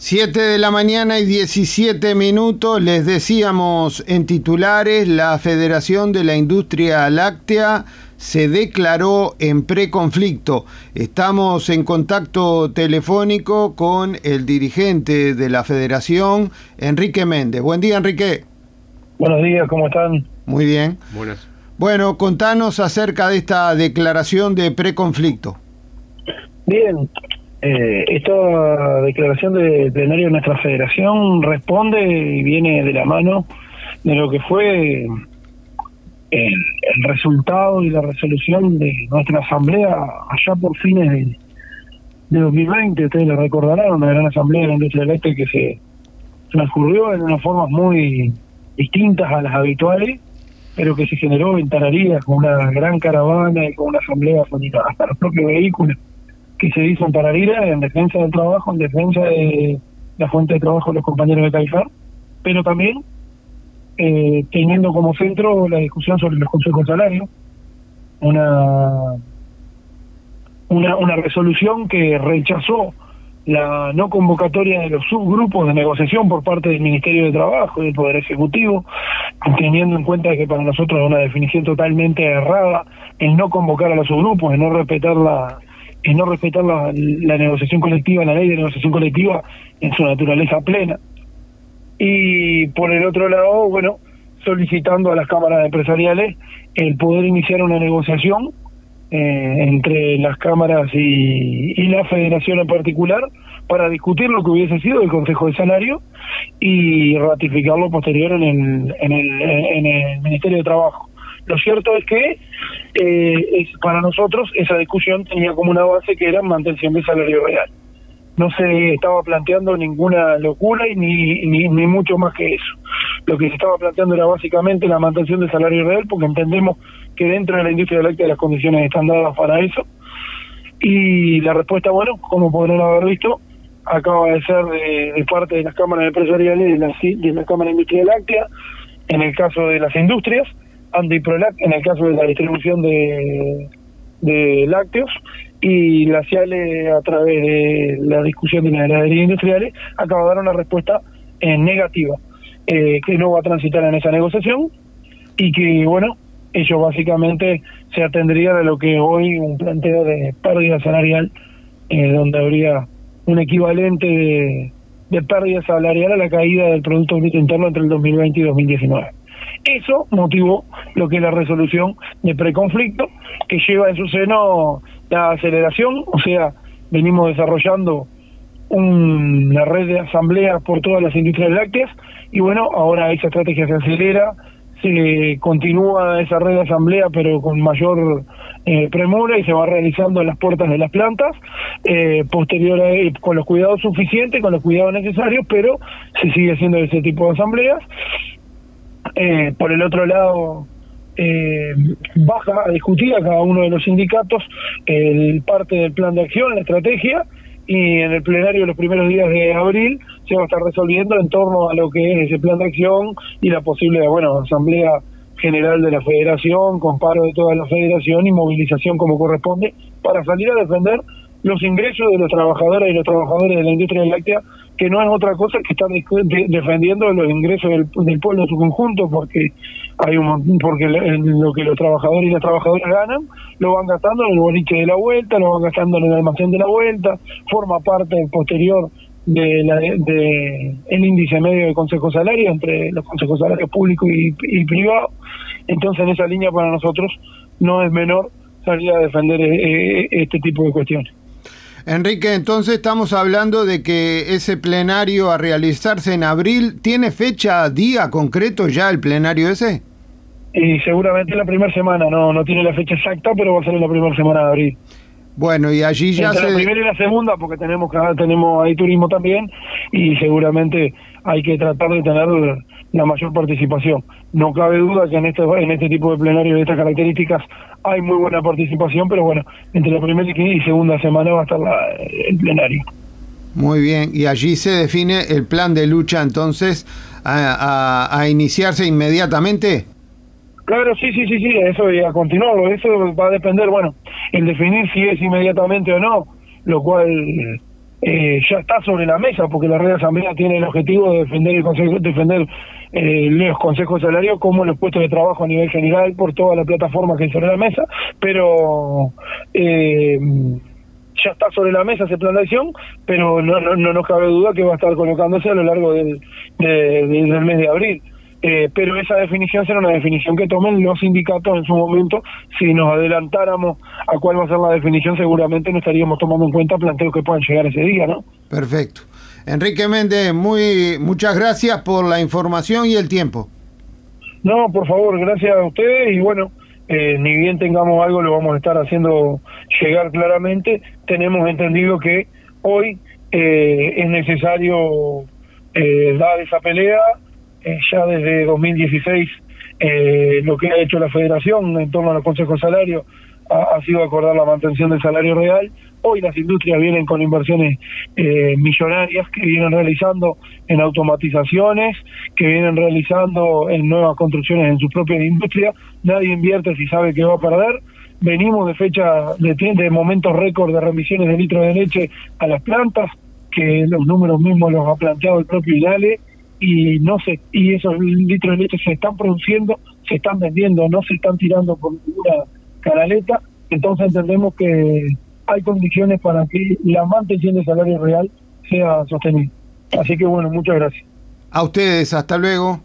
7:17 les decíamos en titulares, la Federación de la Industria Láctea se declaró en preconflicto. Estamos en contacto telefónico con el dirigente de la Federación, Enrique Méndez. Buen día, Enrique. Buenos días, ¿cómo están? Muy bien. Buenas. Bueno, contanos acerca de esta declaración de preconflicto. Bien, esta declaración de plenario de nuestra federación responde y viene de la mano de lo que fue el resultado y la resolución de nuestra asamblea allá por fines de 2020. Ustedes lo recordarán, una gran asamblea de la industria eléctrica que se transcurrió en unas formas muy distintas a las habituales, pero que se generó en Tararira con una gran caravana y con una asamblea con hasta los propios vehículos que se hizo en Tararira en defensa del trabajo, en defensa de la fuente de trabajo de los compañeros de Caifán, pero también teniendo como centro la discusión sobre los consejos salarios, una resolución que rechazó la no convocatoria de los subgrupos de negociación por parte del Ministerio de Trabajo y del Poder Ejecutivo, teniendo en cuenta que para nosotros es una definición totalmente errada el no convocar a los subgrupos, el no respetar la negociación colectiva, la ley de negociación colectiva en su naturaleza plena. Y por el otro lado, bueno, solicitando a las cámaras empresariales el poder iniciar una negociación entre las cámaras y la federación en particular para discutir lo que hubiese sido el Consejo de Salario y ratificarlo posterior en el Ministerio de Trabajo. Lo cierto es que para nosotros esa discusión tenía como una base que era mantención del salario real. No se estaba planteando ninguna locura y ni mucho más que eso. Lo que se estaba planteando era básicamente la mantención del salario real, porque entendemos que dentro de la industria láctea las condiciones están dadas para eso. Y la respuesta, bueno, como podrán haber visto, acaba de ser de parte de las cámaras empresariales de la Cámara de Industria Láctea, en el caso de las industrias, ANDE y PROLAC, en el caso de la distribución de lácteos, y la CIALE, a través de la discusión de las heladerías industriales, acaba de dar una respuesta negativa, que no va a transitar en esa negociación y que, bueno, ellos básicamente se atendrían a lo que hoy un planteo de pérdida salarial, donde habría un equivalente de pérdida salarial a la caída del Producto Bruto Interno entre el 2020 y 2019. Eso motivó lo que es la resolución de preconflicto, que lleva en su seno la aceleración, o sea, venimos desarrollando una red de asambleas por todas las industrias lácteas, y bueno, ahora esa estrategia se acelera, se continúa esa red de asamblea, pero con mayor premura, y se va realizando en las puertas de las plantas, posterior a con los cuidados suficientes, con los cuidados necesarios, pero se sigue haciendo ese tipo de asambleas. Por el otro lado, baja a discutir a cada uno de los sindicatos el parte del plan de acción, la estrategia, y en el plenario los primeros días de abril se va a estar resolviendo en torno a lo que es ese plan de acción y la posible, bueno, asamblea general de la federación, con paro de toda la federación y movilización como corresponde, para salir a defender los ingresos de los trabajadores y los trabajadores de la industria láctea, que no es otra cosa que estar defendiendo los ingresos del pueblo en su conjunto, porque porque lo que los trabajadores y las trabajadoras ganan lo van gastando en el boliche de la vuelta, lo van gastando en el almacén de la vuelta, forma parte posterior de el índice medio de consejos salarios entre los consejos salarios públicos y privados. Entonces, en esa línea para nosotros no es menor salir a defender este tipo de cuestiones. Enrique, entonces estamos hablando de que ese plenario a realizarse en abril, ¿tiene fecha, día concreto ya el plenario ese? Y seguramente la primera semana, no tiene la fecha exacta, pero va a ser en la primera semana de abril. Bueno, y allí ya entre la primera y la segunda, porque tenemos ahí turismo también, y seguramente hay que tratar de tener la mayor participación. No cabe duda que en este tipo de plenarios de estas características hay muy buena participación, pero bueno, entre la primera y segunda semana va a estar el plenario. Muy bien, y allí se define el plan de lucha entonces a iniciarse inmediatamente. Claro, sí, eso, y a continuarlo, eso va a depender, bueno, el definir si es inmediatamente o no, lo cual ya está sobre la mesa, porque la Red Asamblea tiene el objetivo de defender los consejos de salario como los puestos de trabajo a nivel general por toda la plataforma que hay sobre la mesa, pero ya está sobre la mesa ese plan de acción, pero no nos cabe duda que va a estar colocándose a lo largo del mes de abril. Pero esa definición será una definición que tomen los sindicatos en su momento. Si nos adelantáramos a cuál va a ser la definición, seguramente no estaríamos tomando en cuenta planteos que puedan llegar ese día, ¿no? Perfecto. Enrique Méndez, muchas gracias por la información y el tiempo. No, por favor, gracias a ustedes y bueno, ni bien tengamos algo lo vamos a estar haciendo llegar claramente. Tenemos entendido que hoy es necesario dar esa pelea. Ya desde 2016 lo que ha hecho la Federación en torno a los consejos de salario ha sido acordar la mantención del salario real. Hoy las industrias vienen con inversiones millonarias que vienen realizando en automatizaciones, que vienen realizando en nuevas construcciones en sus propias industrias. Nadie invierte si sabe que va a perder. Venimos de fecha de momentos récord de remisiones de litros de leche a las plantas, que los números mismos los ha planteado el propio IDALE, y esos litros de leche se están produciendo, se están vendiendo, no se están tirando por ninguna canaleta. Entonces entendemos que hay condiciones para que la mantención del salario real sea sostenible. Así que bueno, muchas gracias. A ustedes, hasta luego.